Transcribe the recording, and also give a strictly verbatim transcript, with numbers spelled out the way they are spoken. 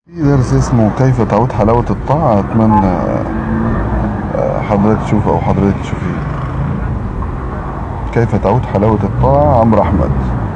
في درس اسمه كيف تعود حلاوة الطاعة. أتمنى آه، حضرتك تشوفه أو حضرتك تشوفيه. كيف تعود حلاوة الطاعة، عمرو أحمد.